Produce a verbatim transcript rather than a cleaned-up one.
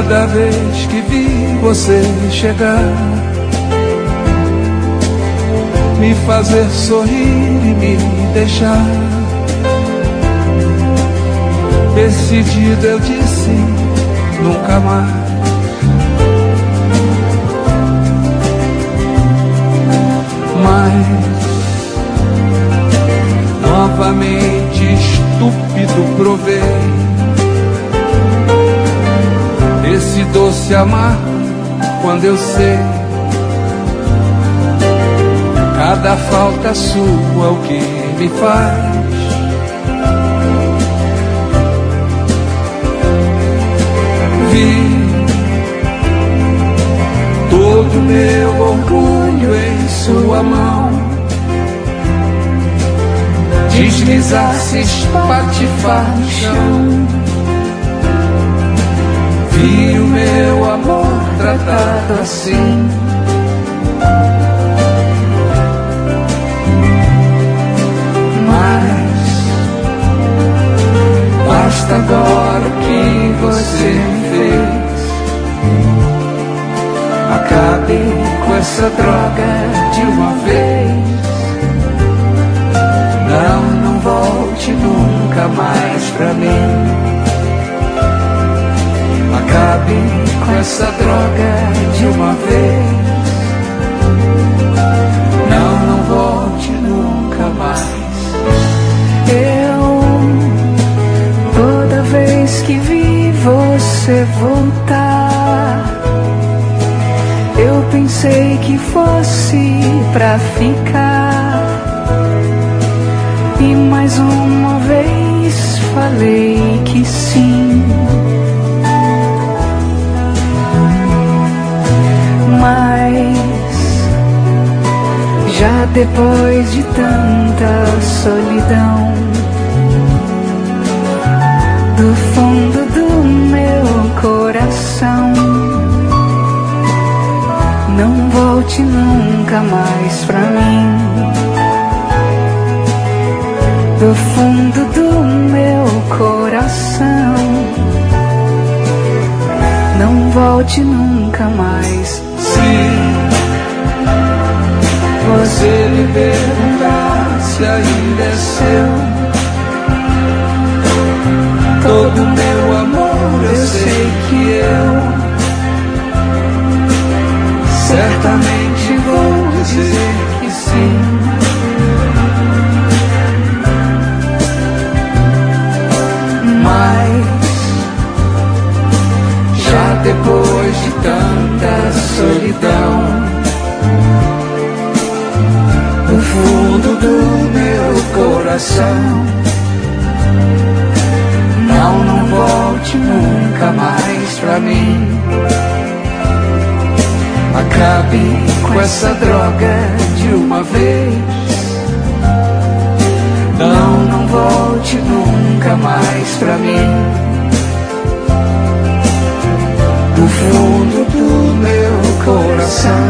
Cada vez que vi você chegar, me fazer sorrir e me deixar, decidido eu disse nunca mais. Mas novamente estúpido provei esse doce amargo quando eu sei cada falta sua o que me faz. Vi todo meu orgulho em sua mão deslizar-se, espatifar no chão. Vi o meu amor tratado assim. Mas basta agora o que você fez. Acabe com essa droga de uma vez. Não, não volte nunca mais pra mim. Acabe com essa droga de uma vez. Não, não volte nunca mais. Eu, toda vez que vi você voltar, eu pensei que fosse pra ficar. E mais uma vez falei que sim. Mas já depois de tanta solidão, do fundo do meu coração, não volte nunca mais pra mim. Do fundo do meu coração, não volte nunca mais. Se você me perguntar se ainda é seu, todo meu amor eu sei que eu certamente vou dizer que sim. Mas já depois de tanta solidão, no fundo do meu coração, não, não volte nunca mais pra mim. Acabe com essa droga de uma vez. Não, não volte nunca mais pra mim. Do fundo do meu coração,